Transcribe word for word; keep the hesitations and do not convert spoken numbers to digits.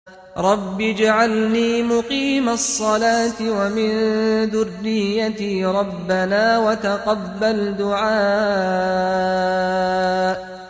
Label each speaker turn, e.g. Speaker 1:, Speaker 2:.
Speaker 1: رب اجعلني مقيم الصلاة ومن ذريتي ربنا وتقبل دعاء